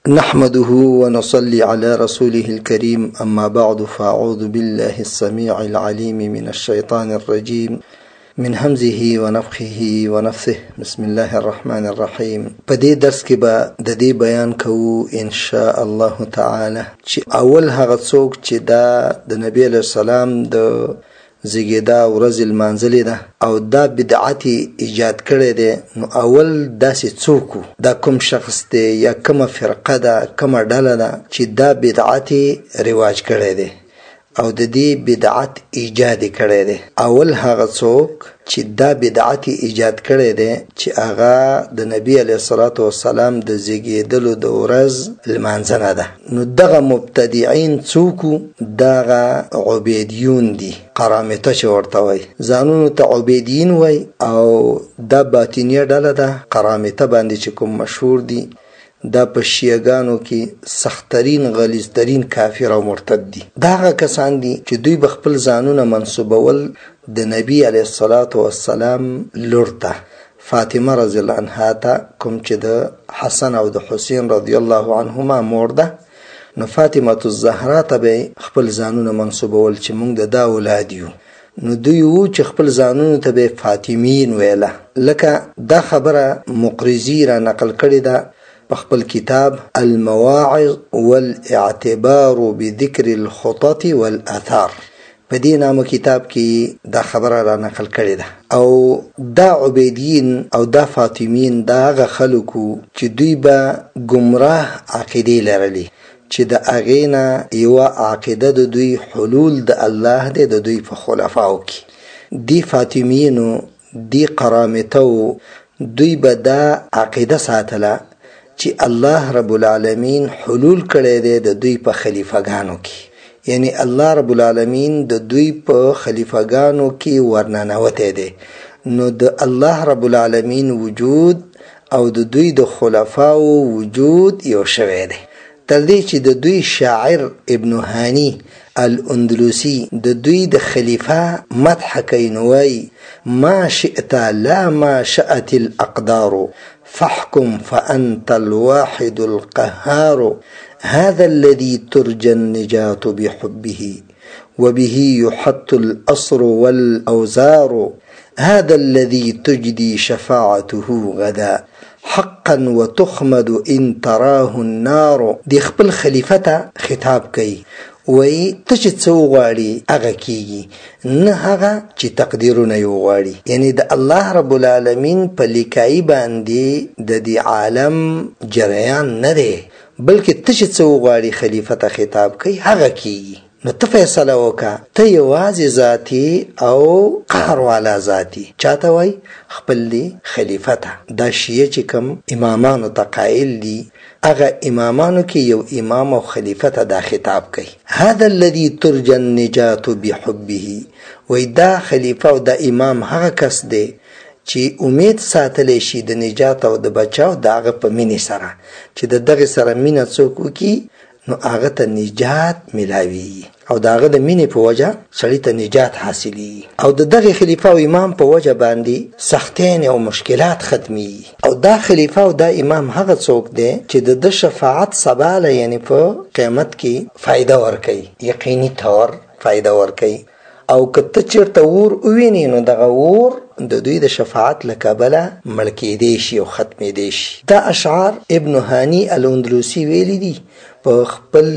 نحمده ونصلي على رسوله الكريم أما بعد فأعوذ بالله السميع العليم من الشيطان الرجيم من همزه ونفخه ونفثه بسم الله الرحمن الرحيم. په دې درس کې به د دې بیان کوو ان شاء الله تعالی چې اول هغه څوک چې د نبی علیه السلام د زیږیدا ورځ لمانځلې ده او دا بدعت ایجاد کړی دی، نو اول داسې څوک دا کوم شخص دی یا کومه فرقه ده کومه ډله ده چې دا بدعت رواج کړی دی او د دې بدعت ایجاد کړی دی. اول هغه څوک چې دا بدعت ایجاد کړی دی چې هغه د نبی علیه الصلاة والسلام د زیږیدلو د ورځ لمانځنه ده. نو دغه مبتدعين څوک؟ دغه عبیدیون دي، قرامطه چې ورته وایي، ځانونو ته عبیدیین وایي او دا باطنیه ډله ده. قرامطه باندې چې کوم مشهور دي دا په شیعګانو کې سخترین غلیظترین کافر او مرتد دي. دا هغه کسان دي چې دوی به خپل ځانونه منسوبول د نبی علیه الصلاة والسلام لور ته، فاطمه رضی الله عنها ته، کوم چې د حسن او د حسین رضی الله عنهما مور ده. نو فاطمه الزهرا ته به خپل ځانونه منسوبول چې موږ د دا اولاد یو. نو دوی وو چې خپل ځانونو ته به فاطمیین ویله. لکه دا خبره مقرزی را نقل کړې ده بخبل كتاب المواعظ والاعتبار بذكر الخطط والآثار. په دې نامه کتاب کې دا خبره را نقل کړې ده. او دا عبیدین او دا فاطمین دا هغه خلکو چې دوی به گمراه عقیدې لرلې چې د هغې نه یوه عقیده د دوی حلول د الله دی د دوی په خلفاو کې. دی فاطمینو دی قرامطو دوی به دا عقیده ساتله چې الله رب العالمین حلول کړی دی د دوی په خلیفګانو کې، یعنی الله رب العالمین د دوی په خلیفګانو کې ورننوتی دی. نو د الله رب العالمین وجود او د دوی د خلفاو وجود یو شوی دی. تر دې چې د دوی شاعر ابن هانی الاندلسی د دوی د خلیفه مدح کوي، نو وایي ما شئت لا ما شأت الاقدار فاحكم فأنت الواحد القهار هذا الذي ترجى النجاة بحبه وبه يحط الأصر والأوزار هذا الذي تجدي شفاعته غدا حقا وتخمد إن تراه النار. دی خپل خلیفته خطاب کوي، وی ته چې څه وغواړي هغه کیږي، نه هغه چې تقدیرونه یې وغواړي. یعنی د الله رب العالمین په لیکایي باندې د دې عالم جریان نه دی، بلکې ته چې څه وغواړي خلیفه ته خطاب کوي هغه کیږي. نو ته فیصله وکړه، ته یوازې ذاتي او قهر والا ذاتي چاته وایي؟ خپل دی خلیفه ته. دا شیعه چې کوم امامانو ته قائل دي، هغه امامانو کې یو امام او خلیفه ته دا خطاب کوي. هذا الذي ترجى النجاة بحبه، وای دا خلیفه او دا امام هغه کس دی چې امید ساتلی شي د نجات او د بچاو د هغه په مینې سره، چې د دغه سره مینه څوک وکړي نو هغه ته نجات ملاوي او د هغه د مینې په وجه سړي ته نجات حاصلي او د دغه خلیفه او امام په وجه باندې سختین او مشکلات ختمي. او دا خلیفه او دا امام هغه څوک دی چې د شفاعت سباله یعنی په قیامت کې فائدہ ورکوي، یقیني طور فائدہ ورکوي. او کته چیرته ور وویني نو دغه ور د دوی د شفاعت لکبله مړ کېدی شي او ختمېدی شي. دا اشعار ابن هانی الاندلسی ویلي دي په خپل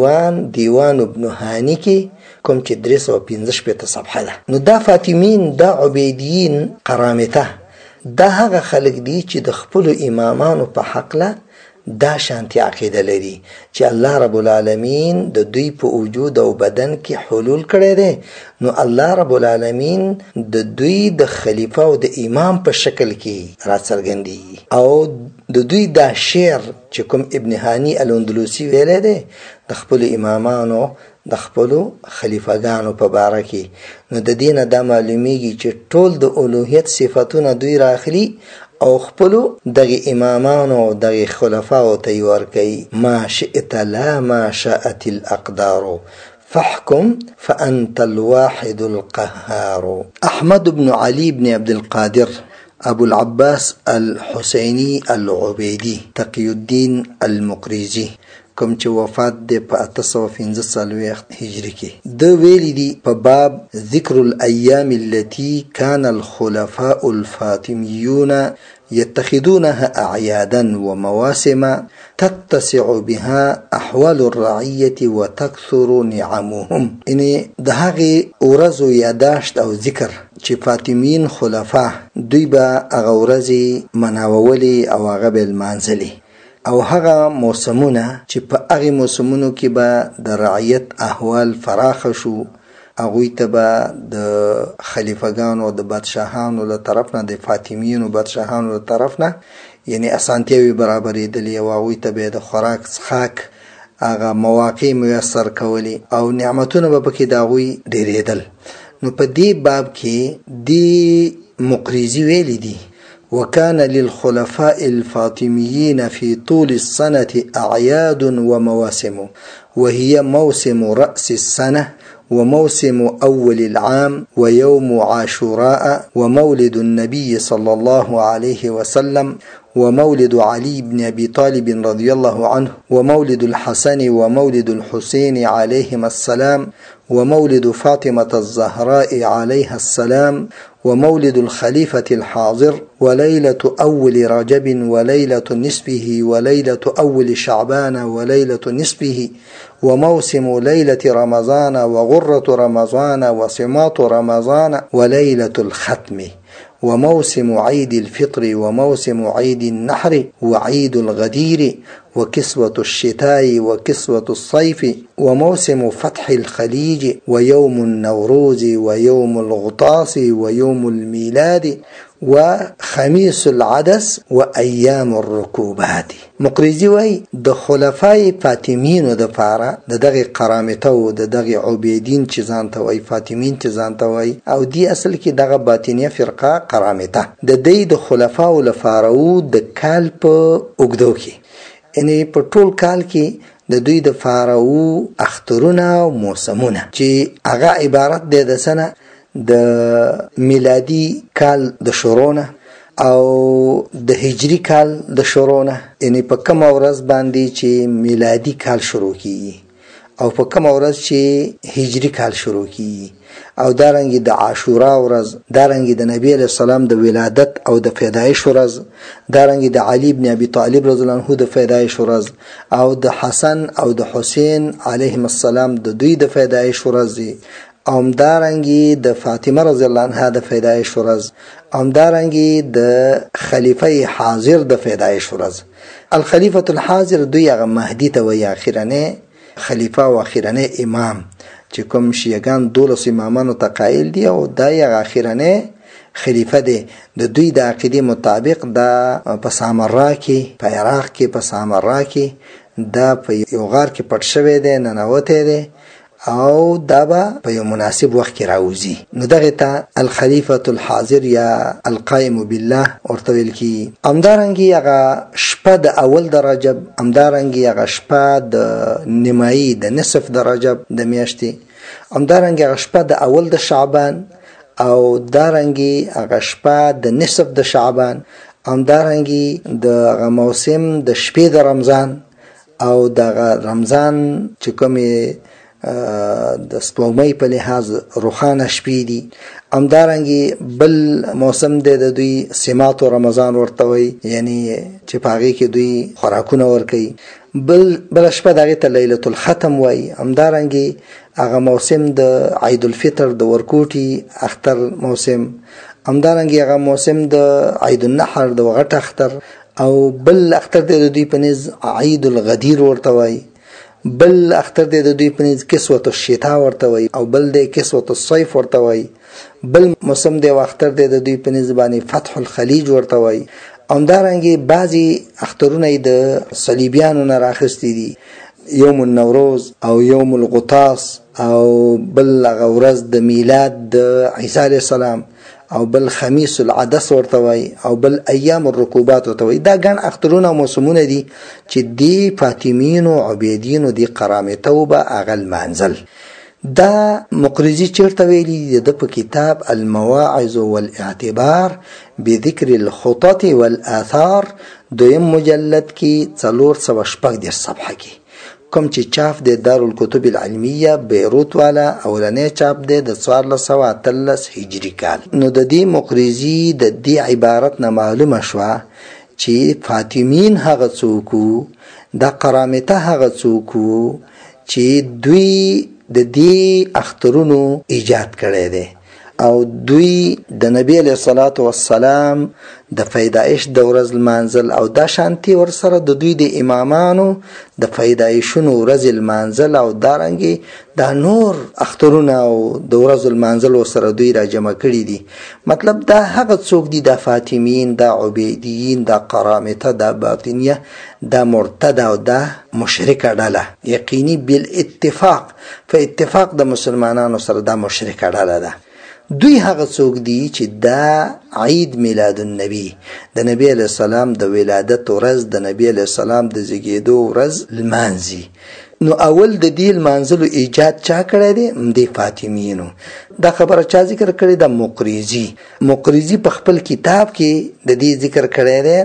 دیوان ابن هانی کې، کوم چې 315 صفحه ده. نو دا فاطمین دا عبیدیین قرامطه دا هغه خلک دي چې د خپل امامانو په حقله دا شانتی عقیده لري چې الله رب العالمین د دوی په وجود او بدن کې حلول کړی دی. نو الله رب العالمین د دوی د خلیفه او د امام په شکل کې را څرګندي. او د دوی دا شعر چې کوم ابن هانی الاندلسی ویلی دی د خپل امامانو د خپل خلیفګانو په باره کې، نو د دې نه دا معلومیږي چې ټول د الوهیت صفاتونه دوی راخلي او خپلو دغه امامانو دغه خلفاو ته ورکوي. ما شئت لا ما شاءت الاقدار فاحكم فأنت الواحد القهار. احمد بن علي بن عبد القادر ابو العباس الحسینی العبیدی تقی الدین المقریزی کوم چې وفات دی په 845 هجری کې د ویلي دي په باب ذکر الایام التي كان الخلفاء الفاطميون يتخذونها اعيادا ومواسم تتسع بها احوال الرعيه وتكثر نعمهم. ان د هغه ورځو یاداشت او ذکر چې فاطمین خلفا دوی به هغه ورځې مناولي او هغه به لمانځلي او هغه موسمونه چې په هغه موسمونو کې به د رعیت احوال فراخ شو، هغوی ته به د خلیفګانو د بادشاهانو له طرف نه د فاطمیینو بادشاهانو له طرف نه یعنی اسانتیاوي برابرېدلې او هغوی ته به د خوراک څښاک هغه مواقع میسر کولی او نعمتونه به پکې د هغوی ډېرېدل. نو په دې باب کې دی مقریزي ویلي دي وكان للخلفاء الفاطميين في طول السنة أعياد ومواسم، وهي موسم رأس السنة وموسم أول العام ويوم عاشوراء ومولد النبي صلى الله عليه وسلم ومولد علي بن أبي طالب رضي الله عنه ومولد الحسن ومولد الحسين عليهما السلام ومولد فاطمة الزهراء عليها السلام ومولد الخليفة الحاضر وليلة أول رجب وليلة نصفه وليلة أول شعبان وليلة نصفه وموسم ليلة رمضان وغرة رمضان وصمات رمضان وليلة الختم وموسم عيد الفطر وموسم عيد النحر وعيد الغدير وكسوة الشتاء وكسوة الصيف وموسم فتح الخليج ويوم النوروز ويوم الغطاس ويوم الميلاد وخميس العدس وأيام الركوبات. مقریزی وای د خلفای فاطمیینو د پاره د دغه قرامته او د دغه عبیدین چې ځان ته وای فاطمین چې ځان ته وای او دی اصل کې دغه باطنیه فرقه قرامته د دې د خلفاو لپاره او د کال په اوګدو کې یعنی په ټول کال کې د دوی د فارو اخترونه او موسمونه چې هغه عبارت دی د سنه د میلادي کال د شورونه او د هجری کال د شورونه، یعنی په کوم ورځ باندې چې میلادي کال شروع کیږي او په کوم ورځ چې هجری کال شروع کیږي او دارنګي د عاشورا ورځ، دارنګي د نبی علیہ السلام د ولادت او د پیدایش ورځ، دارنګي د علی ابن ابي طالب رضی الله عنه د پیدایش ورځ او د حسن او د حسین علیهم السلام د دوی د پیدایش ورځ او دارنګي د فاطمه رضی الله عنها د پیدایش ورځ او دارنګي د خلیفہ حاضر د پیدایش ورځ. الخلیفۃ الحاضر دوی هغه مهدی ته وی اخیرنه خلیفہ او اخیرنه امام چې کوم شیعاګان 12 امامانو ته قائل دي او دا یې اخیرنه خلیفہ دی. د دوی د عقیده مطابق دا په سامرا کې په عراق کې په سامرا کې دا په یو غار کې پټ شوی دی ننوته دی او دا به په یو مناسب وخت کې راوځي. نو دغه ته الخلیفۃ الحاضر یا القائم بالله ورته ویل کی. امدارنګي هغه شپه د اول د رجب، امدارنګي هغه شپه د نیمایي د نصف د رجب د میاشتې، امدارنګي هغه شپه د اول د شعبان او دارنګي هغه شپه د نصف د شعبان، امدارنګي د موسم د شپې د رمضان او د رمضان چې کومه د سپوږمۍ په لحاظ روخانه شپې دي. همدارنګي بل موسم دی د دوی سمات رمضان ورته وي، یعنی چې پاغي کې دوی خوراکونه ورکي. بل شپه دغه ته لیلۃ الختم وای. همدارنګي هغه موسم د عید الفطر د ورکوټي اختر موسم، همدارنګي هغه موسم د عید النحر د وغټ اختر او بل اختر د دوی په نس عید الغدیر ورته وای. بل اختر د دوی په نس کسوة الشتاء ورته وای او بل د کسوة الصيف ورته وای. بل موسم د اختر د دوی په نس باندې فتح الخلیج ورته وای. همدارنګي بعضی اخترونه د صلیبیانو نه راخستي دي، یوم النوروز او یوم الغطاس او بل غورز د میلاد د عیسی علیه السلام او بل خمیس العدس ورته وای او بل ایام الرکوبات ورته وای. دا ګڼ اخترونه او موسمونه دي چې دی فاطمیینو عبیدینو دی قرامته او به اغل منزل. دا مقرزی چیرته ویلی د په کتاب المواعظ والاعتبار بذکر الخطط والآثار دویم مجلد کې 416 صفحه کې کوم چې چاپ د دارالکتب العلمیه بیروت والا اولنې چاپ د 1413 هجری کال. نو د دې مقرزی د دې عبارت نه معلومه شوه چې فاطمین هغه څوک د قرامته هغه څوک چې دوی د دې اخترونو ایجاد کړی دی او دوی د نبی علیه الصلاة والسلام د پیدایش د ورځ لمانځل او دا شانتي ورسره د دوی د امامانو د پیدایشونو ورځ لمانځل او دارنګې دا نور اخترونه او د ورځ لمانځل سره دوی را جمع کړي دي. مطلب دا هغه څوک دي د فاطمیین، د عبیدیین، د قرامته، د باطنیه، د مرتد او د مشرکه ډله یقیني بالاتفاق په اتفاق د مسلمانانو سره د مشرکه ډله ده. دوی هغه څوک دي چې دا عید میلاد النبی د نبی علیه السلام د ولادت ورځ د نبی علیه السلام د زیږیدو ورځ لمانځي. نو اول د دې لمانځلو ایجاد چا کړی دی؟ د فاطمیینو. دا خبره چا ذکر کړې ده؟ مقرزی په خپل کتاب کې د دې ذکر کړی دی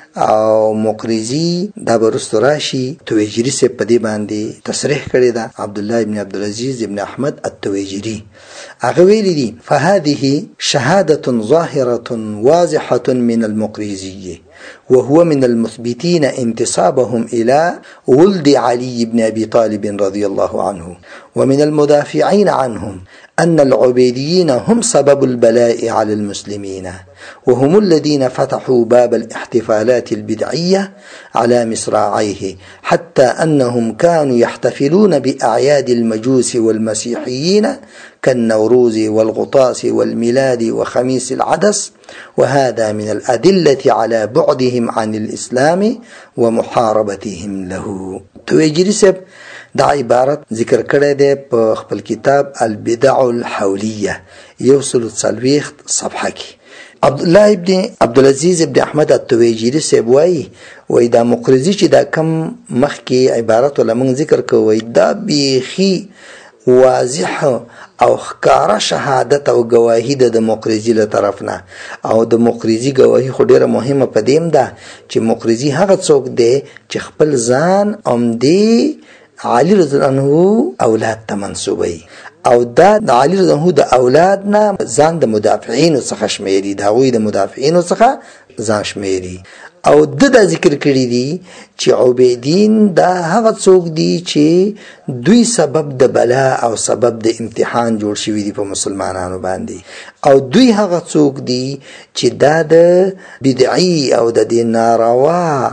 او مقرزی دا برستو راشي تویجری سے پدی باندې تصریح کړی ده. عبد الله ابن عبد العزيز ابن احمد التویجری هغه ویلی دي فهذه شهادة ظاهرة واضحة من المقرزية وهو من المثبتين انتسابهم إلى ولد علي بن أبي طالب رضي الله عنه ومن المدافعين عنهم أن العبيديين هم سبب البلاء على المسلمين وهم الذين فتحوا باب الاحتفالات البدعية على مصراعيه حتى أنهم كانوا يحتفلون بأعياد المجوس والمسيحيين كالنوروز والغطاس والميلاد وخميس العدس وهذا من الأدلة على بعدهم عن الإسلام ومحاربتهم له. تویجری صاحب دا عبارت ذکر کړی دی په خپل کتاب البدع الحولیه 140 صفحه کې. عبد الله ابن عبد العزيز ابن احمد التویجری صاحب وایي دا مقرزی چې دا کم مخکې عبارت ولمن ذکر کوي دا بیخي واضح او ښکاره شهادت او گواهی د مقرزی له طرف نه او د مقرزی گواهی خو ډیره مهمه پدیم ده چې مقرزی هغه څوک دی چې خپل ځان دی علی رضی الله عنه اولاد ته منسوبوي او دا د علی رضی الله عنه د اولاد نه ځان د مدافعینو څخه شمیري، د هغوی د مدافعینو څخه ځان شمیري او د ذکر کړی دي چې عبیدین دا هغه څوک دي چې دوی سبب د بلا او سبب د امتحان جوړ شوی دي په مسلمانانو باندې او دوی هغه څوک دي چې دا د بدعي او د ناروا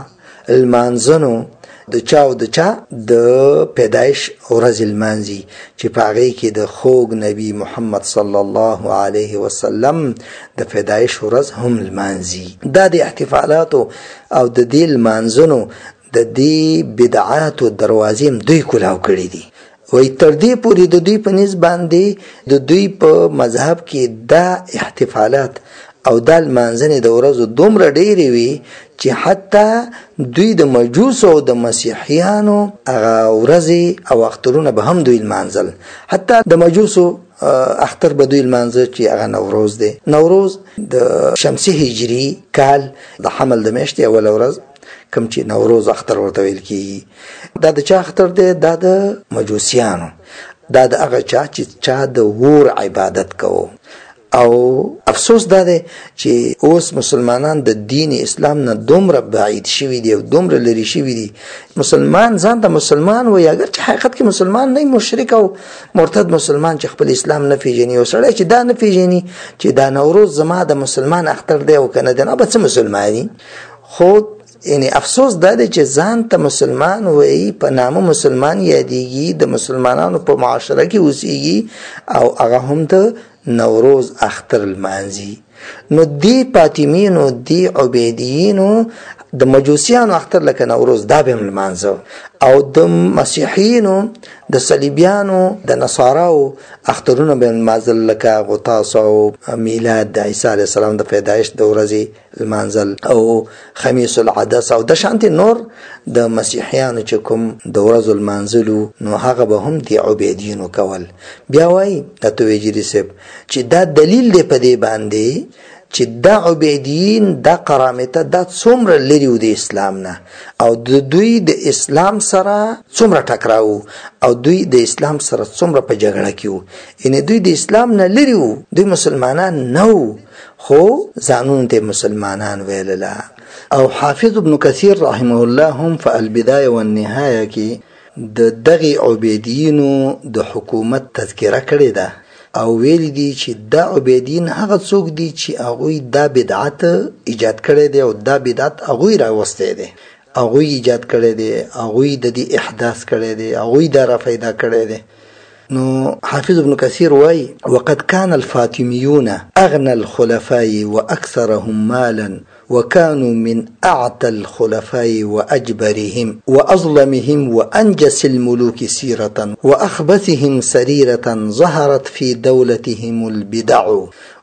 المانځنو د چا د پیدایش ورځ لمانځي چې په هغې کې د خوږ نبی محمد صلی الله علیه وسلم د پیدایش ورځ هم لمانځي. دا د احتفالاتو او د دې لمانځنو د دې بدعاتو دروازې هم دوی کلاو کړي دي. وایي تر دې پورې د دوی په نسبت باندې د دوی په مذهب کې دا احتفالات او دا لمانځنې د ورځو دومره ډېرې وي چې حتی دوی د مجوس او د مسیحیانو هغه ورځې او اخترونه به هم دوی لمانځل. حتی د مجوسو اختر به دوی لمانځه چې هغه نوروز دی. نوروز د شمسي هجري کال د حمل د میاشتې اوله ورځ کوم چې نوروز اختر ورته ویل کېږي. دا د چا اختر دی؟ دا د مجوسیانو، دا د هغه چا چې چا د اور عبادت کوو. او افسوس دا دی چې اوس مسلمانان د دین اسلام نه دومره بعید شوي دي او دومره لرې شوي دي. مسلمان ځان ته مسلمان وایي اگر چې حقیقت کې مسلمان نه، مشرک او مرتد مسلمان چې خپل اسلام نه پیژني او سړی چې دا نه پیژني چې دا نوروز زما د مسلمان اختر دی او که نه دی، نو به څه مسلماني. خو یعنی افسوس دا دی چې ځان ته مسلمان وایي، په نامه مسلمان یادیږي، د مسلمانانو په معاشره کې اوسیږي او هغه هم د نوروز اختر لمانځي. نو دی فاطمیینو، دی عبیدیینو د مجوسیانو اختر لکه نوروز دا به لمانځه، او د مسیحیینو د صلیبیانو د نصاراو اخترونه به لمانځل لکه غطاس او میلاد د عیسی علیه السلام د پیدایش د ورځې لمانځل او خمیس العدس او د شانتي نور د مسیحیانو چې کوم د ورځو لمانځلو نو هغه به هم د عبیدینو کول. بیا وایي د تویجری صاحب چې دا دلیل دی په دې باندې چې دا عبیدین دا قرامته دا څومره لري و د اسلام نه، او د دوی د اسلام سره څومره ټکراو، او دوی د اسلام سره څومره په جګړه کې وو. یعنې دوی د اسلام نه لري وو، دوی مسلمانان نه وو خو ځانونو ته مسلمانان ویلله. او حافظ ابن کثیر رحمه الله هم په البدایه والنهایه کې د دغه عبیدینو د حکومت تذکره کړې ده او ویل دي چې دا عبیدین هغه څوک دي چې هغوی دا بدعت ایجاد کړی دی او دا بدعت هغوی راوستی دی، هغوی ایجاد کړی دی، هغوی د دې احداث کړی دی، هغوی دا را پیدا کړی دی. نو حافظ ابن كثير واي وقد كان الفاطميون أغنى الخلفاء وأكثرهم مالا وكانوا من أعتى الخلفاء وأجبرهم وأظلمهم وأنجس الملوك سيرة وأخبثهم سريرة ظهرت في دولتهم البدع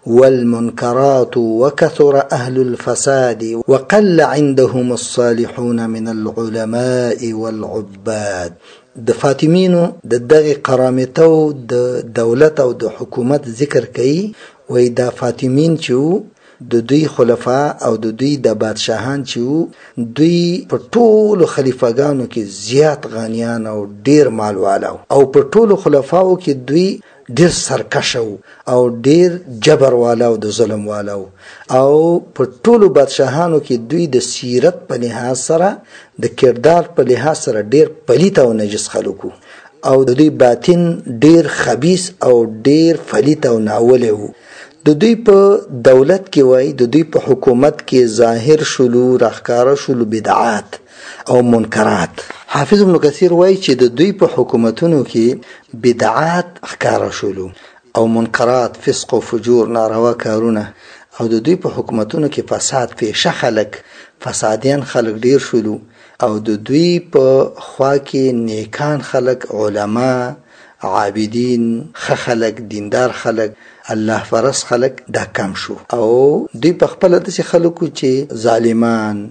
والمنكرات وكثر أهل الفساد وقل عندهم الصالحون من العلماء والعباد. د فاطمینو د دغه قرامتو د دولت او د حکومت ذکر کوي، وای دا فاطمین چې د دوی خلفا او د دوی د بادشاهان چې دوی په ټولو خلیفګانو کې زیات غنیان او ډیر مال والو، او په ټولو خلفاو کې دوی ډیر سرکشو او ډیر جبر والو د ظلم والو، او په ټولو بادشاهانو کې دوی د سیرت په لحاظ سره د کردار په لحاظ سره ډیر پلیت او نجس خلکو، او د دوی باطن ډیر خبیث او ډیر فلیت او ناوله وو. د دوی په دولت کې وای د دوی په حکومت کې ظاهر شلو راخکاره شلو بدعات او منکرات. حافظ ابن کثیر وای چې د دوی په حکومتونو کې بدعات ښکاره شلو او منکرات فسق او فجور ناروا کارونه، او د دوی په حکومتونو کې فساد پیشه خلک فسادیان خلک ډیر شلو، او د دوی په خوا کې نیکان خلک علما عابدین خلک دیندار خلک الله فرس خلک دا کم شو، او دوی په خپل داسې خلکو چې ظالمان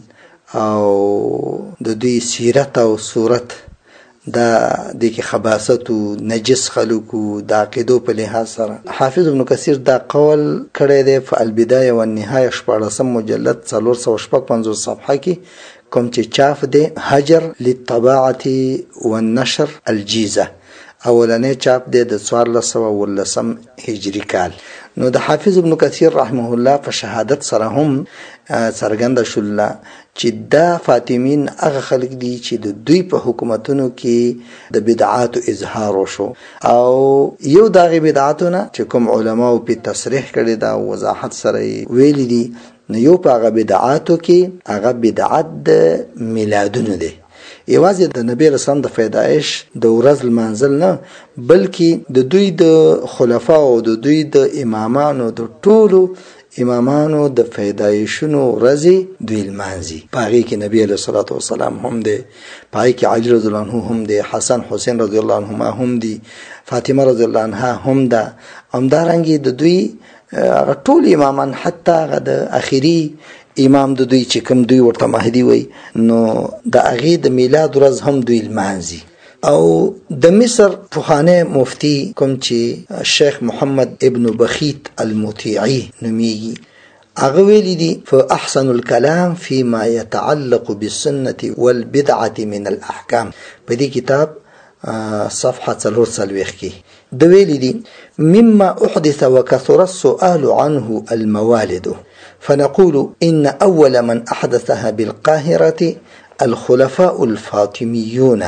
او د دوی سیرت او صورت دا د کې خباثت او نجس خلکو د عقیدو په لحاظ سره. حافظ ابن کثیر دا قول کړی دی په البدایه والنهایه 14 مجلد 455 صفحه کې، کوم چې چاپ دی حجر للطباعه والنشر الجیزه، اولنې چاپ دی د 1419 هجری کال. نو د حافظ ابن کثیر رحمه الله په شهادت سره هم څرګنده شوله چې دا فاطمین هغه خلک دي چې د دوی په حکومتونو کې د بدعاتو اظهار وشو، او یو دغه بدعاتونه چې کوم علماو په تصریح کړي دا وضاحت سره ویلي دي، نو یو په هغه بدعاتو کې هغه بدعت د میلادونو دی، یوازې د نبی رسول د پیدایش د ورځ لمانځل نه، بلکې د دوی د خلفاو او د دوی د امامانو د ټولو امامانو د پیدایشونو ورځې دوی لمانځي. په هغې کې نبی علیه الصلاة والسلام هم دی، په هغې کې علی رضی الله عنه هم دی، حسن حسین رضی الله عنهما هم دی، فاطمه رضی الله عنها هم ده، همدارنګې د دوی ټول امامان حتی هغه د اخري امام د دوی چې کوم دوی ورته مهدي وای نو د هغې د میلاد ورځ هم دوی لمانځي. او د مصر پخوانی مفتی کوم چې شیخ محمد ابن بخیت المطیعی نومیږي، هغه ویلي دي فاحسن الكلام فيما يتعلق بالسنة والبدعة من الأحكام، په دې کتاب صفحه 440 کې د ویلي دي مما احدث وكثر السؤال عنه الموالد، فنقول إن أول من أحدثها بالقاهرة الخلفاء الفاطميون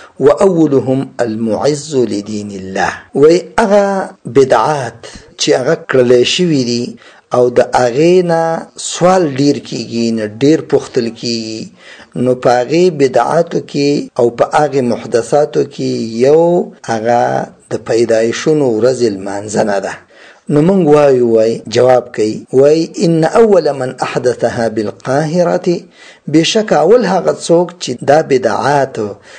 وأولهم المعز لدين الله. وأغا بدعات چې هغه کړل شوي دي او د هغې نه سوال ډیر کیږي نه ډیر پوښتل کیږي، نو په هغې بدعاتو کې او په هغې محدثاتو کې یو هغه د پیدایشونو ورځې لمانځنه ده، نو مونږ وای جواب کوي وای ان اول من احدثها بالقاهره بشک اول هغه څوک چې دا بدعات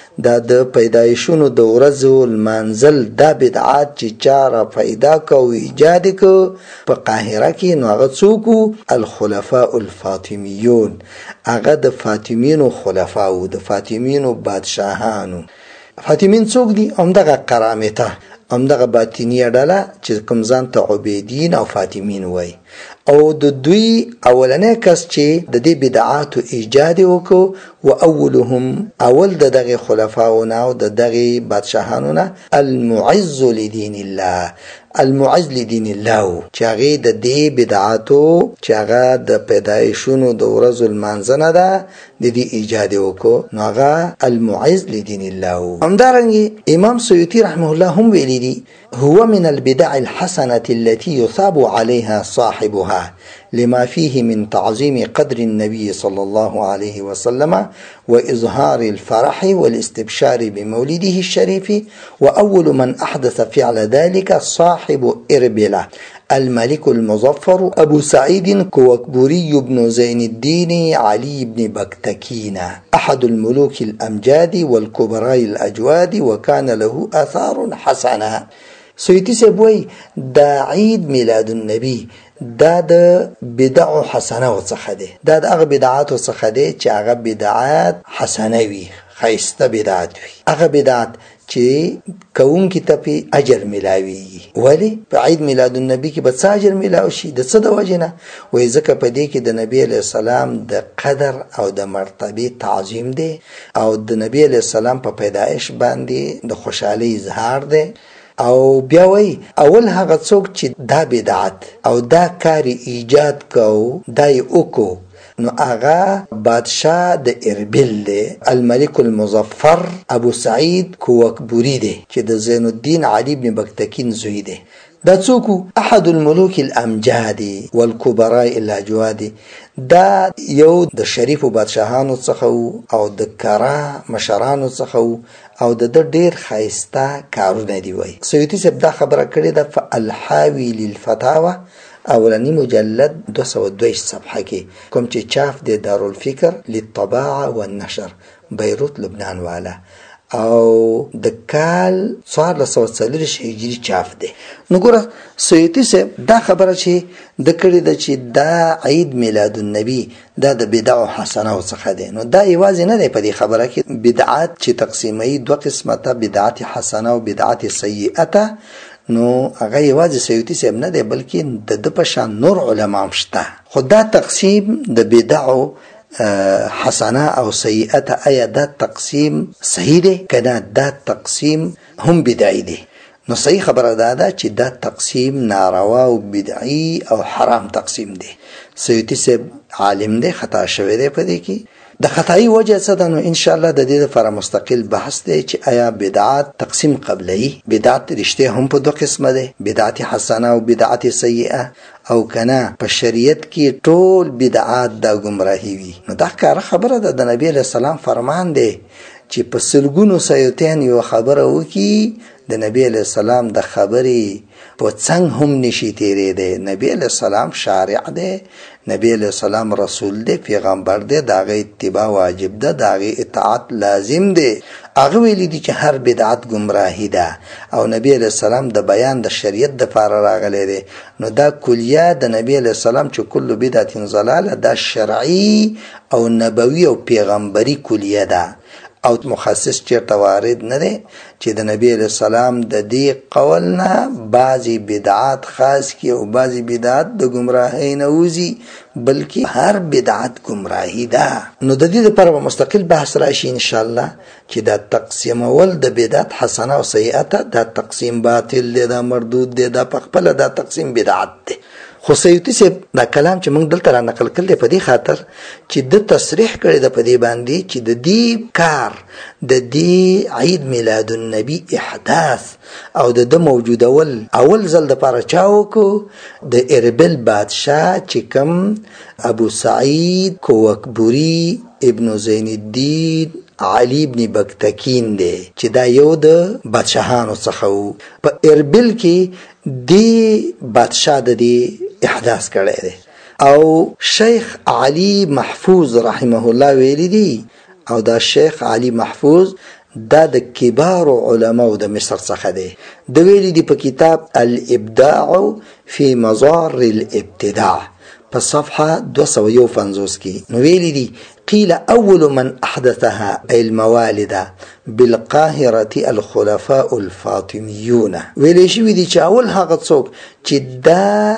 د پیدایشونو د ورځو المنزل دا بدعات چې چاره پیدا کو ایجاد کو په قاهره کې نو هغه څوک الخلفاء الفاطمیون هغه د فاطمیینو خلفاو د فاطمیینو بادشاهانو. فاطمین څوک دي؟ همدغه قرامته همدغه باطنیه ډله چې کوم ځان ته عبیدین او فاطمین وای او د دوی اولنې کس چې د دې بدعات ایجاد وکړو او اولهم اول دغه خلفاونه او دغه بادشاهانو نه المعز لدین الله المعز لدین الله چې هغه د دې بدعاتو چې هغه د پیدایشونو د ورځو المنځنه ده د دې ایجاد وکړو نو هغه المعز لدین الله. همدارنګه امام سیوطی رحمه الله هم ویلي دي هو من البدع الحسنه التي يثاب عليها صاحبها لما فيه من تعظيم قدر النبي صلى الله عليه وسلم وإظهار الفرح والاستبشار بمولده الشريف. وأول من أحدث فعل ذلك صاحب إربلة الملك المظفر أبو سعيد كوكبوري بن زين الدين علي بن بكتكين أحد الملوك الأمجاد والكبراء الأجواد وكان له آثار حسنة. سیوطی سبوی دا عید میلاد النبی دا د بدع حسنه څخه ده دا د هغه بدعات څخه ده چې هغه بدعات حسنه وي خیسته بدعات وي هغه بدعات چې کوم کې ته په اجر ملاوي ولی په عید میلاد النبی کې به څه اجر ملاوي شي د څه د وجنه وای ځکه په دې کې د نبی علیہ السلام د قدر او د مرتبه تعظیم ده او د نبی علیہ السلام په پیدائش باندې د خوشحالي اظهار ده او بیا وای اول هغه څوک چې دا بدعت او دا کار ایجاد کو دای وکړو نو هغه بادشاہ د اربیل دی الملک المظفر ابو سعید کوکبوری دی چې د زین الدین علی بن بکتکین زوی دی. دا څوک احد الملوک الامجاد والكبراء الاجواد دا یو د شریف بادشاهانو څخه او د کرا مشرانو څخه او د ډیر خایسته کارونه دی. وای سیوطی صاحب دا خبره کړې ده په الحاوی للفتاوى اولنی مجلد 202 صفحه کې کوم چې چاپ دی دارالفکر للطباعه والنشر بیروت لبنان والا او د کال 1440 هجری چاپ دی. نو ګوره سیوطی صاحب دا خبره چې د کړې ده چې دا عید میلاد النبی دا د بدع حسنه څخه ده نو دا یوازې نه دی په دې خبره کې بدعات چې تقسیمي دوه قسمه ته بدعت حسنه او بدعت سیئه نو هغه یوازې سیوطی صاحب نه دی بلکې د پشان نور علما مشته خدا تقسیم د بدع حسنه او سیئه ایا دا تقسیم صحیح دی کنه دا تقسیم هم بدعي دی. نو صحیح خبره ده چې دا تقسیم ناروا او بدعي او حرام تقسیم دی. سیوطی صاحب عالم دی خطا شوی دی په دې کې د خطای وجه څه ده نو ان شاء الله د دې لپاره مستقل بحث دی چې آیا بدعات تقسیم قبلی بدعت رشته هم په دوه قسمه ده بدعت حسنه او بدعت سیئه او کنه په شریعت کې ټول بدعات د گمراهی وي. نو دا کار خبره ده د نبی علیہ السلام فرمان دی چې په سلګونو سیوتین یو خبره وکي د نبی علیہ السلام د خبرې په څنګه هم نشي تیرې ده. نبی علیہ السلام شارع ده نبی علیہ السلام رسول دی پیغمبر دی داغه اتباع واجب ده داغه اطاعت لازم دی. هغه ویلی دي چې هر بدعت گمراهی ده او نبی علیہ السلام د بیان د شریعت د فار راغلی دی. نو دا کلیه د نبی علیہ السلام چې کل بدعت ضلاله دا شرعی او نبوی او پیغمبري کلیه ده او مخصص چیرته وارد نه دی چې د نبی علیہ السلام د دې قول نه بعضی بدعات خاص کی او بعضی بدعات د گمراهی نه وزي بلکې هر بدعت گمراهی ده. نو د دې لپاره مستقل بحث راشي ان شاء الله چې دا تقسیم ول د بدعت حسنه او سیئه دا تقسیم باطل دی دا مردود دی دا خپل دا تقسیم بدعت دی. خو سیوطی صاحب دا کلام چې موږ دلته را نقل کړل په دې خاطر چې د تصریح کړی د په دې باندې چې د دې کار د دې عید میلاد النبی احداث او د موجوده اول ځل د پاره چاو کو د اربل بادشاہ چې کوم ابو سعید کوکبوری ابن زین الدین علي ابن بکتکین دی چې دا یو د بادشاهانو څخه وو. په اربیل کې دی بادشاه د دې احداث کړی دی او شیخ علي محفوظ رحمه الله ویلی دی. او دا شیخ علي محفوظ دا د کبار علماء د مصر څخه دی. د ویلی دی په کتاب الابداع فی مزار الابتداع په صفحه 251 کې نو ویلی دی قيل أول من أحدثها أي الموالد بالقاهرة الخلفاء الفاطميون. ویلی شوی دی چې اول هغه څوک چې دا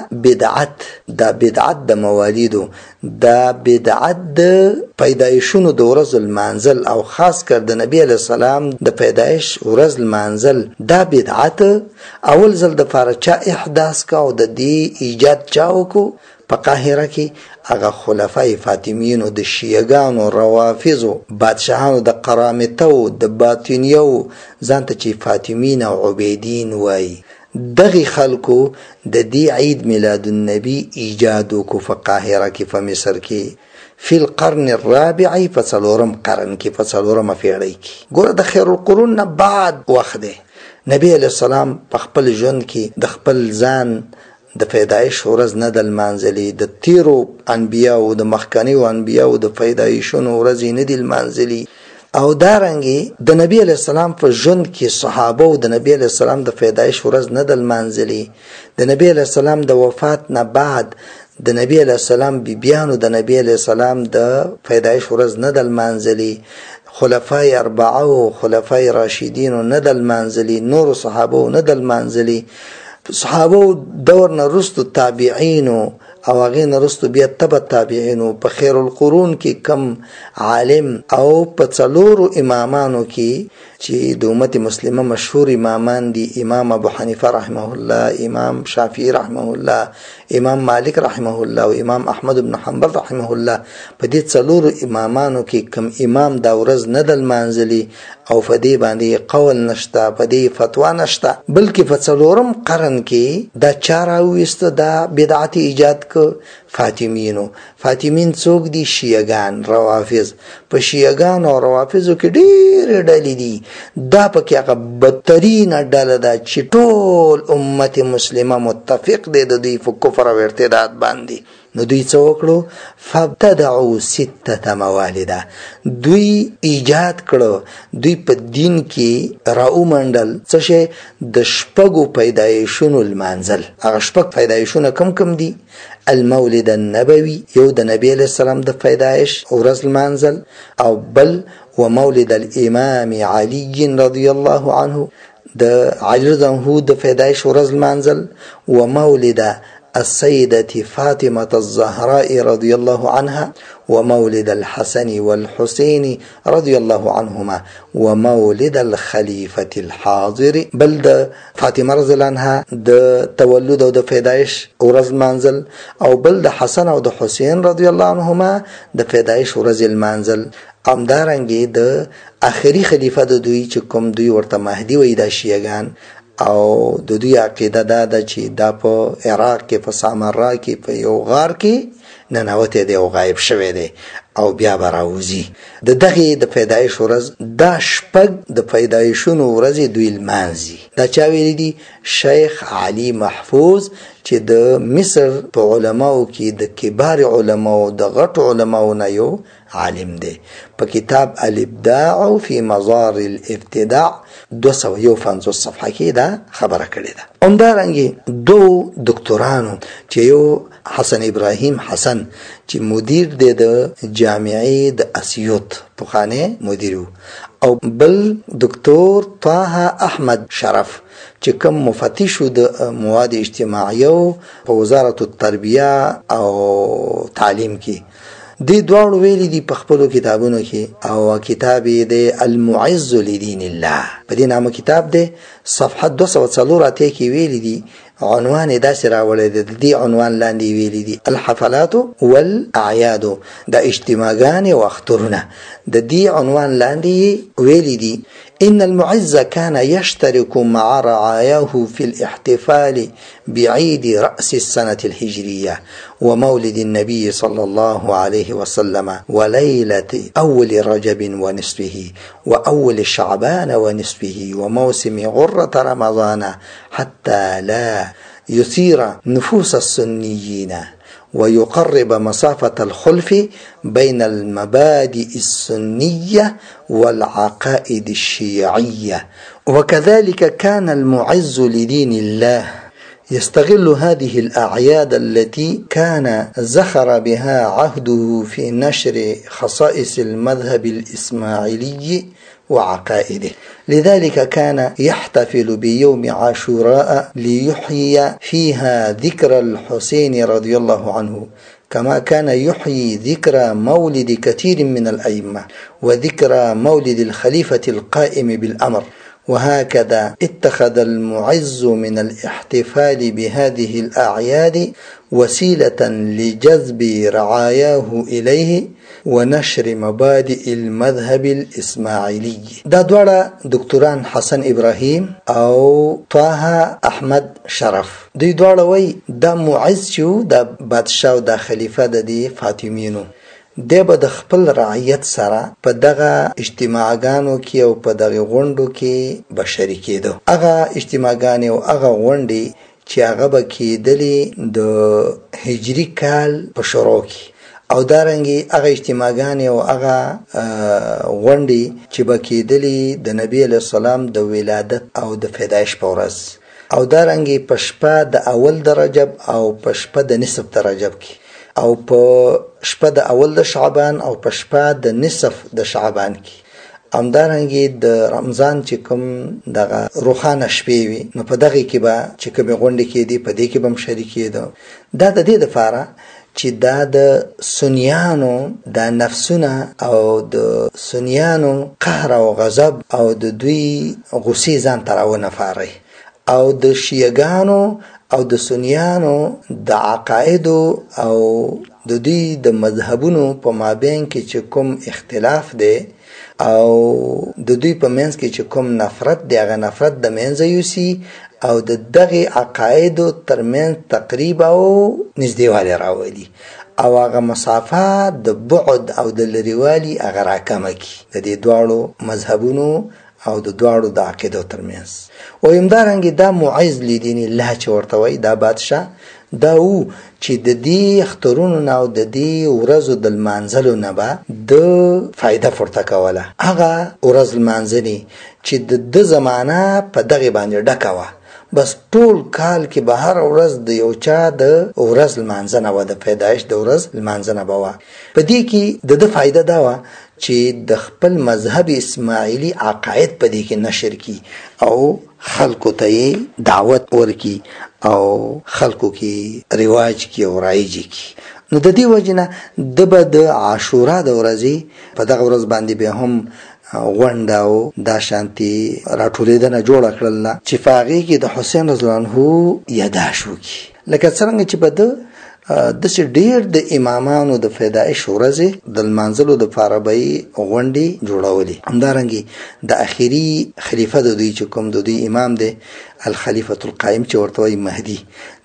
بدعت د موالدو دا بدعت د پیدایشونو د ورځ المنزل او خاص کر د نبی علیہ السلام د پیدایش ورځ المنزل دا بدعت اول ځل د فارچا احداث کا او د دې ایجاد چاو کو په قاهره کې هغه خلفای فاطمیینو د شیعاګانو روافضو بادشاهانو د قرامطو د باطنیو ځانته چې فاطمین او عبیدین وای دغه خلکو د دې عید میلاد النبی ایجاد کو په قاهره کې په مصر کې فی القرن الرابع فصلورم قرن کې فصلورم پیړۍ کې ګوره د خیر القرون نه بعد وخت دی. نبی علیہ السلام په خپل ژوند کې د خپل ځان د پیدایش ورځ نه د منځلي د تیرو انبیاو د مخکنیو انبیاو د پیدایشونو ورځ نه د منځلي او دارنګي د نبی علیہ السلام په ژوند کې صحابه او د نبی علیہ السلام د پیدایش ورځ نه د منځلي د نبی علیہ السلام د وفات نه بعد د نبی علیہ السلام بیبیانو د نبی علیہ السلام د پیدایش ورځ نه د منځلي خلفای اربعه او خلفای راشدین نه د منځلي نور صحابه نه د منځلي صحابه دور نه رستو تابعینو او هغه نه رستو بیا تبع تابعینو په خیر القرون کې کم عالم او په څلورو امامانو کې چې د امت مسلمه مشهور امامان دي امام ابو حنیفه رحمه الله امام شافعی رحمه الله امام مالک رحمه الله او امام احمد بن حنبل رحمه الله په دې څلورو امامانو کې کم امام دا ورځ نه د منځلي او په دې باندې قول نشته په دې فتوا نشته بلکې په څلورم قرن کې دا چاره وست دا بدعت ایجاد ک فاطمین څوک دي شیعاګان روافض په شیعاګان او روافضو کې ډېر ډلې دي دا پکې هغه بدترین ډله ده چې ټول امت مسلمه متفق دي د دوی په کفر او ارتداد باندې. نو دوی څه وکړو فابتدعوا 6 موالد دوی ایجاد کړو دوی په دین کې راو منډل څه شي د شپږو پیدایشونو المنزل هغه شپږ پیدایشونه کم دي المولد النبوي یو د نبی علیہ السلام د پیدایش ورځ المنزل او بل ومولد الامام علي رضی الله عنه د علی رضی الله د پیدایش ورځ المنزل ومولد السيدة فاطمة الزهراء رضي الله عنها ومولد الحسن والحسين رضي الله عنهما ومولد الخليفة الحاضر بل فاطمة رضي الله عنها د تولد او د پیدایش ورځ منزل او بل د حسن او د حسین رضی الله عنهما د پیدایش ورځ المنزل امدارنګي د اخري خلیفہ د دوی چې کوم دوی ورته مهدی وای د شیعاګان او د دوی عقیده دا چې دا په عراق کې په سامرا کې په یو غار کې ننوته دی او غایب شوی دی او بیا براوزی د دغه د پیدایش ورځ دا شپږ د پیدایشونو ورځ دوی المانزي دا چا ویلی دی شیخ علي محفوظ چې د مصر په علماو کې د کبار علماو د غټ علماو نه یو عالم دی په کتاب الابداع فی مزار الابتداع 251 صفحه کې دا خبره کړې ده. همدارنګه دو دکتورانو چې یو حسن ابراهیم حسن چې مدیر دی د جامعه د اسیوط پخانه مدیر او بل دکتور طه احمد شرف چې کوم مفتش د مواد اجتماعیه په وزارت التربیه او تعلیم کې دی دوړ ویلي دي په خپل کتابونو کې او کتاب دی المعز لدین الله په دې نامه کتاب دی صفحه 204 کې ویلي دي عنوان یې داسې راوړی دی، د دې عنوان لاندې ویلي دي الحفلات والاعیاد، د اجتماعګانې او اخترونه. د دې عنوان لاندې ویلي دي إن المعز كان يشترك مع رعاياه في الاحتفال بعيد رأس السنة الهجرية ومولد النبي صلى الله عليه وسلم وليلة أول رجب ونصفه وأول شعبان ونصفه وموسم غرة رمضان حتى لا يثير نفوس السنيين ويقرب مسافة الخلف بين المبادئ السنية والعقائد الشيعية. وكذلك كان المعز لدين الله يستغل هذه الأعياد التي كان زخر بها عهده في نشر خصائص المذهب الإسماعيلي وعقائده. لذلك كان يحتفل بيوم عاشوراء ليحيي فيها ذكر الحسين رضي الله عنه، كما كان يحيي ذكرى مولد كثير من الأئمة وذكرى مولد الخليفة القائم بالأمر. وهكذا اتخذ المعز من الاحتفال بهذه الأعياد وسيلة لجذب رعاياه إليه ونشر مبادئ المذهب الإسماعيلي. دا دوړه دکتوران حسن ابراهیم او طه احمد شرف دوی دوړه وای دا معز شو دا بادشاه او دا خلیفہ د فاطمیینو د به د خپل رعیت سره په دغه اجتماعګانو کې او په دغه غونډو کې بشری کېدو. هغه اجتماعګانې او هغه غونډې چې هغه به کېدلې د هجری کال په شروع کې او دارنګي هغه اجتماعګانې او هغه غونډې چې به کېدلې د نبی علیه السلام د ولادت او د پیدایش په ورځ او دارنګي په شپه د اول د رجب او په شپه د نصف د رجب کې او په شپه د اول د شعبان او په شپه د نصف د شعبان کې همدارنګه د رمضان چې کوم دغه روخانه شپې وي نو په دغه کې به چې کوم غونډې کې دي په دې کې به شریک کېدو. دا د دې لپاره چې دا د سنیانو د نفسونه او د سنیانو قهر او غضب او د دوی غصې ځان تراونه فاري او د شیعاګانو او د سنیانو د عقاید او د دوی د مذهبونو په مابین کې چې کوم اختلاف دی او د دوی په منځ کې چې کوم نفرت دی هغه نفرت د منځ یوسي او د دغه عقاید ترمن تقریبا او نږدېوالی راولي او هغه مسافه د بعد او د لریوالي هغه راکمه کی د دې دواړو مذهبونو او د دواړو د عقیدو ترمنځ. او همدارنګه دا معز لدین الله چې ورته وای دا بادشاه دا و چې د دې اخترونو نه او د دې ورځو د المنزلو نه به د فائدہ پورته کوله. هغه ورځ المنزلي چې د زمانہ په دغه باندې ډکاوه بس ټول کال کې به هر ورځ د یو چا د ورځ المنزنه و د پیدایش د ورځ المنزنه بوا. په دې کې د فائدہ دا و چې د خپل مذهب اسماعیلی عقاید په دې کې نشر کی او خلکو ته دعوت ورکی او خلکو کې رواج کی او رایج کی. نو د دې وجنه د عاشورا د ورځې په دغه ورځ باندې به هم غونډه او دا شانتي راټولېدنه جوړه کړل چې فاغي کې د حسین رضی الله عنه یاداشو کی لکه څنګه چې په د ډېر د امامانو د پیدایش ورځې د منځلو د فاربای غونډې جوړولې. همدارنګه د اخیری خلیفہ د دوی چې کوم د دوی امام دی الخلیفۃ القائم چې ورته وایي مهدی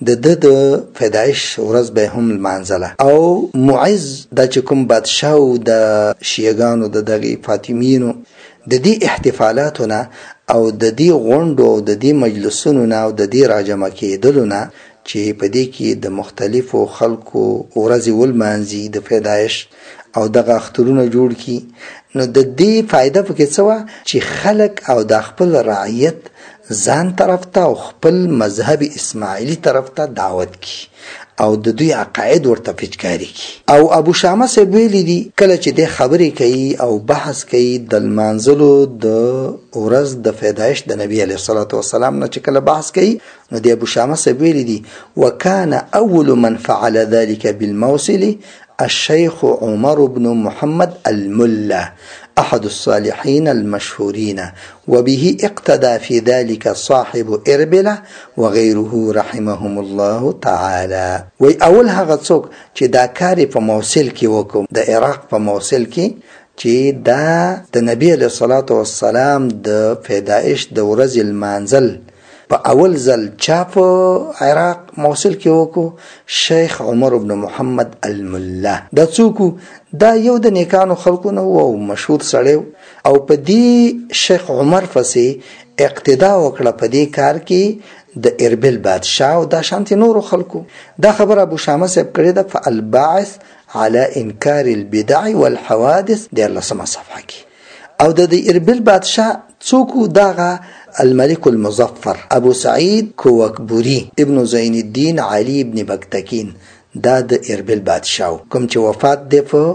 د پیدایش ورځ به هم منځله او معز د چې کوم بادشاه او د شیعاګانو د دغه فاطمیینو د دې احتفالاتونه او د دې غونډو او د دې مجلسونو نه او د دې راجمع کېدلو نه چې په دې کې د مختلفو خلکو ورځې ولمانځي د پیدایش او دغه اخترونه جوړ کی. نو د دې فائدہ پکې څه و چې خلک او د خپل رعیت ځان طرف ته او خپل مذهب اسماعیلی طرف ته دعوت کی او د دوی عقاید ورته پیچکاری کی. او ابو شامه سے ویلي دي کله چې د خبرې کوي او بحث کوي د منځلو د ورځ د پیدایش د نبی علیه الصلاۃ والسلام نه چې کله بحث کوي نو د ابو شامه سے ویلي دي وکانه اول من فعل ذلك بالموصل الشيخ عمر بن محمد الملا أحد الصالحين المشهورين وبه اقتدى في ذلك صاحب إربلة وغيره رحمهم الله تعالى. وی اول هغه څوک چې دا کار په موصل کې وکړو، د عراق په موصل کې، چې دا د نبی علیه الصلاة والسلام د پیدائش د ورځې المانځل په اول ځل چا په عراق موصل کې وکړو؟ شیخ عمر بن محمد الملا. دا څوک؟ دا یو د نیکانو خلکو نه او مشهور سړی، او په دې شیخ عمر پسې اقتدا وکړه په دې کار کې د اربل بادشاه او دا شانتي نورو خلکو. دا خبر ابو شامه صاحب کړی ده په الباعث على انکار البدع والحوادث د 14 صفحه کې. او د اربل بادشاه څوک؟ داغه الملك المظفر ابو سعید کوکبوری ابن زین الدین علی ابن بکتکین، دا د اربل بادشاه کوم چې وفات دی په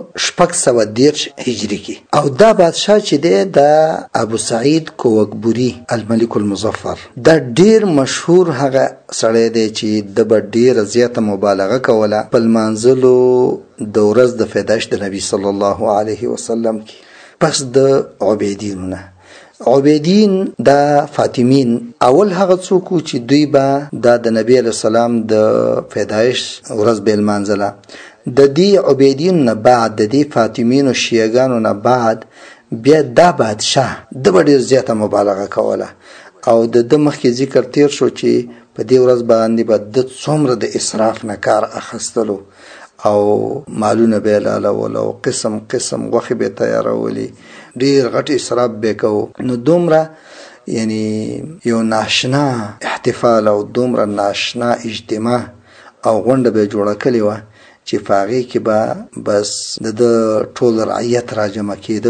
613 هجری کې. او دا بادشاه چې دی د ابو سعید کوکبوری الملك المظفر، دا ډیر مشهور هغه سړی دی چې د ډیر زیاته مبالغه کوله په منزلو د ورځ د پیدائش د نبی صلی الله علیه وسلم کې. پس د عبیدینونه، عبیدین دا فاطمین اول هغه څوک چې دوی به د نبی علیه السلام د پیدائش ورځ به لمانځله. د دې عبیدین نه بعد د دې فاطمین او شیعاګانو نه بعد بیا دا بادشاه د ډیر زیاته مبالغه کوله، او د مخکې ذکر تیر شو چې په دې ورځ باندې به د څومره د اسراف نه کار اخیستلو او مالونه به لاله او قسم قسم غوښې به تیارولې، ډیر غټ اسراف به کو. نو دومره یعنی یو ناشنا احتفال او دومره ناشنا اجتماع او غونډه به جوړه کړې وه چې په هغې کې به بس د ټول رعیت راجمع کېده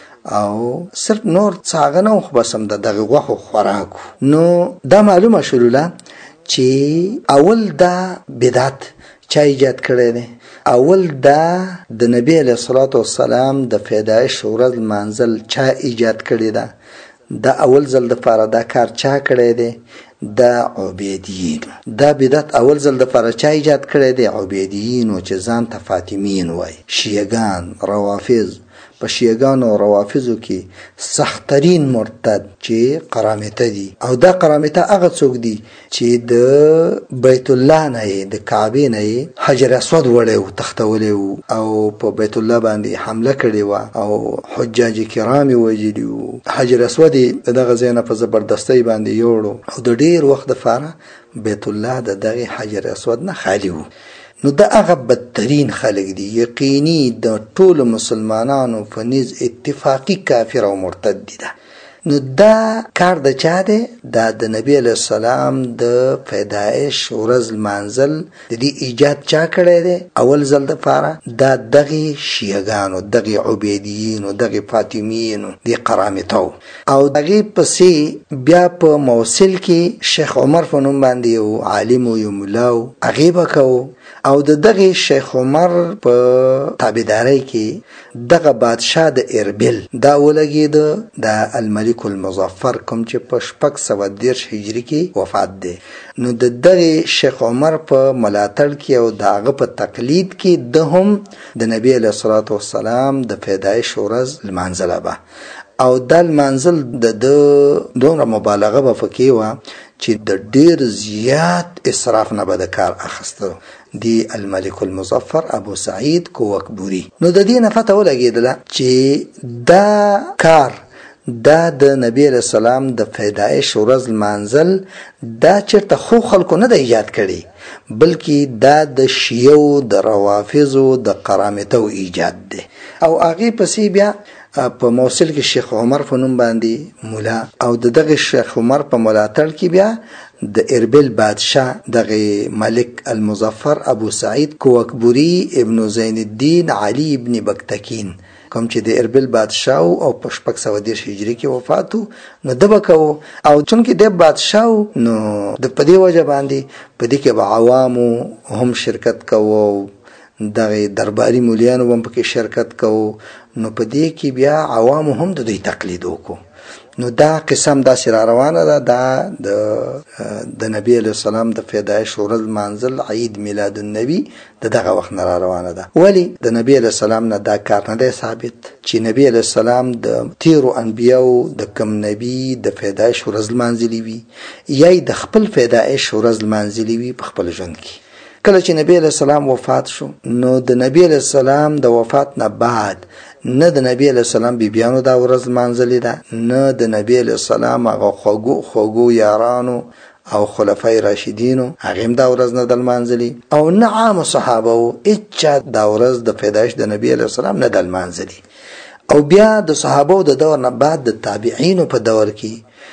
او صرف نور څه هغه نه و، خو بس هم د دغې غوښو خوراک. نو دا معلومه شولوله چې اول دا بدعت چا ایجاد کړی دی؟ اول دا د نبی علیه الصلاة والسلام د پیدائش ورځ لمانځل چا ایجاد کړی ده؟ دا اول ځل دپاره دا کار چا کړی دی؟ دا عبیدیین. دا بدعت اول ځل دپاره چا ایجاد کړی دی؟ عبیدیینو چې ځان ته فاطمیین وایي، شیعګان، روافض. په شیعګانو او روافضو کې سخترین مرتد چې قرامته دي، او دا قرامته هغه څوک دي چې د بیت الله نه د کعبې نه حجر اسود وړی و، تختولی و، او په بیت الله باندې حمله کړې وه او حجاج کرام یې وژلي وو. حجر اسود یې د دغه ځای نه په زبردستۍ باندې یوړو او د ډېر وخت دپاره بیت الله د دغې حجر اسود نه خالي و. نو دا هغه بدترین خلق دي، یقیني د ټولو مسلمانانو په نزد اتفاقی کافر او مرتد دي. نو دا کار د چا دی؟ دا د نبی علیه السلام د پیدائش ورځ لمانځل د دې ایجاد چا کړی دی؟ اول ځل دپاره دا دغې شیعګانو، دغې عبیدیینو، دغې فاطمیینو، دې قرامتو. او دغې پسې بیا په موصل کې شیخ عمر په نوم باندې یو عالم و، یو ملا و، هغې به کوو. او د دغه شیخ عمر په تابعدارۍ کې دغه بادشاه د اربل دا ولګېده، د الملك المظفر کوم چې په 613 هجری کې وفات دی. نو د دغه شیخ عمر په ملاتړ کې او د هغه په تقلید کې د هم د نبی علیه الصلاة والسلام د پیدائش ورځ لمانځله به، او دا لمانځل د دومره مبالغه به پکې وه چې د ډیر زیات اسراف نه به د کار اخیسته دی الملك المظفر ابو سعید کوکبوری. نو د دې نه پته ولګېدله چې دا کار دا د نبی علیه السلام د پیدائش ورځ لمانځل دا چېرته خو خلکو نه د ایجاد کړي، بلکې دا د شیعو، د روافضو، د قرامتو ایجاد دی. او هغې پسې بیا په موصل کې شیخ عمر په نوم باندې مولا، او د دغه شیخ عمر په ملاتړ کې بیا د اربل بادشاه دغه ملک المظفر ابو سعید کوکبوری ابن زین الدین علی ابن بکتکین کوم چې د اربل بادشاه او په 613 هجری کې وفات و. نو د بکو او چونکې د بادشاه نو د پدې وجه باندې پدې کې به عوامو هم شرکت کوو، دغه درباري مولیانو هم پکې شرکت کوو. نو پدې کې بیا عوامو هم د دوی تقلید وکړو نو دا قسم داسې را روانه ده، دا د نبی علیه السلام د پیدایش ورځ منزل عید میلاد النبی د دغه وخت نه را روانه ده. ولی د نبی علیه السلام نه دا کار نه دی ثابت چې نبی علیه السلام د تیرو انبیاو د کم نبی د پیدایش ورځ منزلی وي یا د خپل پیدایش ورځ منزلی وي په خپل ژوند کې. کله چې نبی علیه السلام وفات شو نو د نبی علیه السلام د وفات نه بعد نه د نبی علیه السلام بیبیانو دا ورځ منزلی ده، نه د نبی علیه السلام هغه خوږو یارانو او خلفای راشدینو هغه هم دا ورځ نه دل منزلی، او نه عام صحابه او اچا دا ورځ د پیدایش د نبی علیه السلام نه دل منزلی. او بیا د صحابه د دور نه بعد د تابعینو په دور کې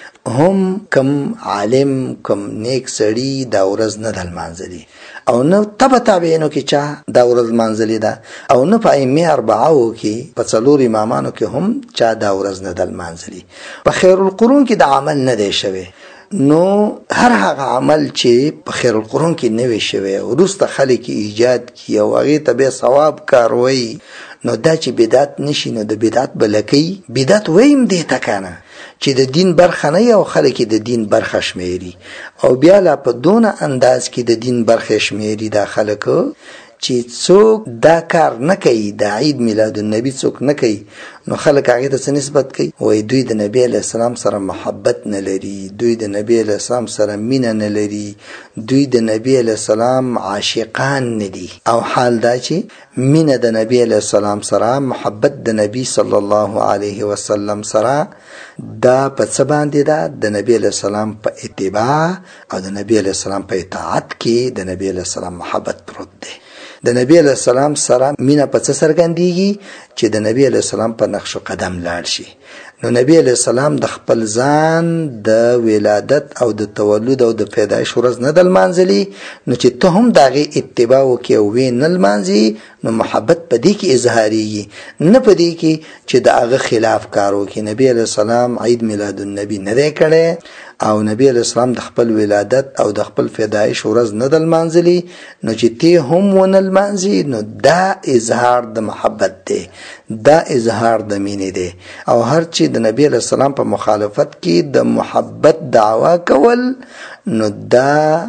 هم کم عالم کم نیک سړی دا ورځ نه دل منزلی، او نه تبع تابعینو کې چا دا ورځ منزلی ده، او نه په ائمه اربعه کې په څلور امامانو کې هم چا دا ورځ نه دل منزلی. په خیر القرون کې د عمل نه دی شوی. نو هر هغه عمل چې په خیر القرون کې نه وي شوی ورسته خلک ایجاد کی او هغه ته به ثواب کاروي، نو دا چې بدعت نشي، نو د بدعت بلکی بدعت ویم دی تکانه چې د دین برخه نه یو خلک د دین برخه شمیري، او بیا لا په دون انداز کې د دین برخه شمیري دا خلک چې څوک دا کار نه کوي، د عید میلاد النبی څوک نه کوي، نو خلک هغه ته نسبت کوي وای دوی د نبی علیه السلام سره محبت نه لري، دوی د نبی علیه السلام سره مینه نه لري، دوی د نبی علیه السلام عاشقان نه دي. او حال دا چې مینه د نبی علیه السلام سره، محبت د نبی صلی الله علیه وسلم سره دا په څه باندې ده؟ د نبی علیه السلام په اتباع او د نبی علیه السلام په اطاعت کې د نبی علیه السلام محبت پروت دی. د نبی علیه السلام سره مینه په څه څرګندېږي؟ چې د نبی علیه السلام په نقش قدم لاړ شي. نو نبی علیه السلام د خپل ځان د ولادت او د تولد او د پیدایش ورځ نه دل منزلی، نو چې ته هم دغه اتباع وکې او وې نه لمانځي، نو محبت په دې کې اظهاریږي، نه په دې کې چې د هغه خلاف کار وکړي. نبی علیه السلام عید میلاد النبی نه دی کړی، او نبی علیہ السلام د خپل ولادت او د خپل پیدایش ورځ نه دل منزلی، نو چې ته هم ونل منزي، نو دا اظهار د محبت دی، دا اظهار د مینې دی. او هر چې د نبی علیہ السلام په مخالفت کې د محبت دعوا کول، نو دا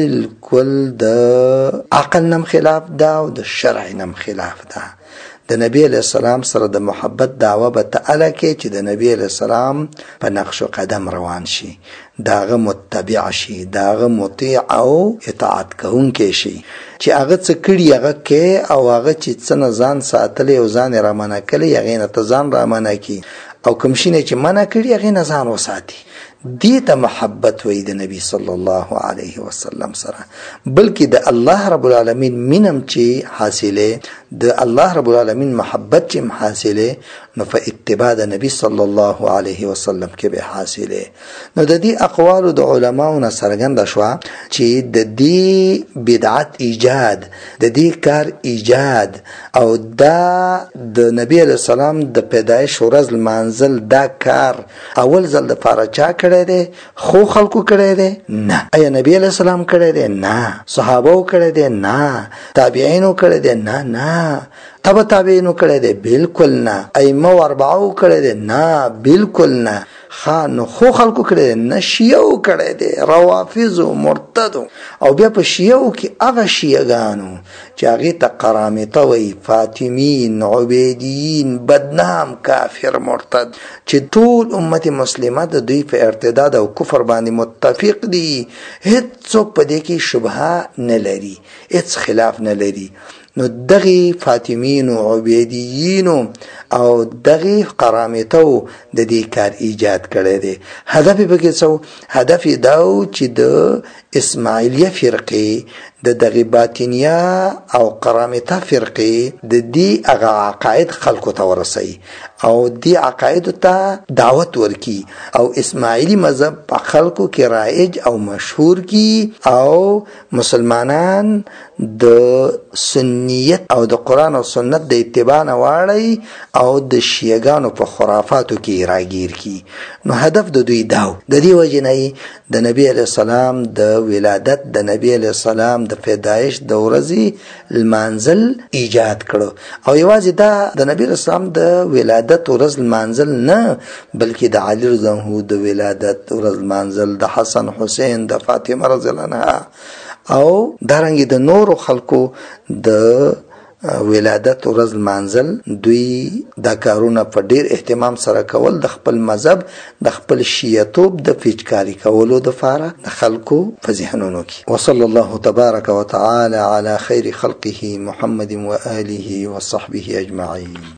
بالکل د عقل نم خلاف دا او د شرع نم خلاف دا. د نبی علیہ السلام سره د محبت دعوه به تعالی کې چې د نبی علیہ السلام په نقش قدم روان شي، داغه متبع شي، داغه مطیع او اطاعت کوونکی شي، چې هغه څه کړي هغه کې، او هغه چې څه نه ځان ساتلی او ځان را منع کړي هغې نه ته ځان را منع کړي، او کوم شی نه چې منع کړي هغې نه ځان وساتي. دې ته محبت وایي د نبی صلی الله علیه وسلم سره. بلکې د الله رب العالمین مینم چې حاصله، د الله رب العالمین محبت چې حاصله، نو په اتباع د نبی صلی الله علیه وسلم کې به حاصله. نو د دې اقوال د علماو نه څرګنده شوه چې د دې بدعت ایجاد، د دې کار ایجاد او دا د نبی علیہ السلام د پیدایش ورځ منزل، دا کار اول ځل د فارچا کړی دی، خو خلکو کړی دی؟ نه. ایا نبی علیہ السلام کړی دی؟ نه. صحابه کړی دی؟ نه. تابعینو کړی دی؟ نه. تبع تابعینو کړی دی؟ بالکل نه. ائمه اربعه کړی دی؟ نه بالکل نه. نو خو خلکو کړی دی؟ نه. شیعو کړی دی، روافضو، مرتدو. او بیا په شیعو کې هغه شیعګانو چې هغې ته قرامطه وایي، فاطمین، عبیدیین، بدنام، کافر، مرتد، چې ټول امت مسلمه د دوی په ارتداد او کفر باندې متفق دي، هیڅوک په دې کې شبهه نه لري، هیڅ خلاف نه لري. نو دغه فاطمین او عبیدیین او دغه قرامطه د دې کار ایجاد کړی دی. هدف به کې څه؟ هدف دا چې د اسماعیلیه فرقه، د دغه باطنیه او قرامطه فرقه د دې هغه عقاید خلکو ته ورسوي او دې عقاید ته دعوت ورکي، او اسماعیلی مذهب په خلکو کې رایج او مشهور کی، او مسلمانان د سنیت او د قرآن او سنت د اتباع نه واړی، او د شیعاګانو په خرافاتو کې راګیر کی. نو هدف د دوی داو د دې وجه نه د نبی علیه السلام د ولادت د نبی علیه السلام د پیدایش د ورځې لمانځل ایجاد کړو. او یوازې دا د نبی علیه السلام د ولادت ورځ لمانځل نه، بلکې د علی رضی الله عنه د ولادت ورځ لمانځل، د حسن حسین، د فاطمه رضی الله عنها او دارنګه د نورو خلکو د ولادت ورځ لمانځل، دوی دا کارونه په ډیر اهتمام سره کول، د خپل مذهب د خپل شیعتوب د پیچکاری کولو د فاره د خلکو په ذهنونو کې. وصلی الله تبارک وتعالى على خیر خلقه محمد و آله و صحبه اجمعین.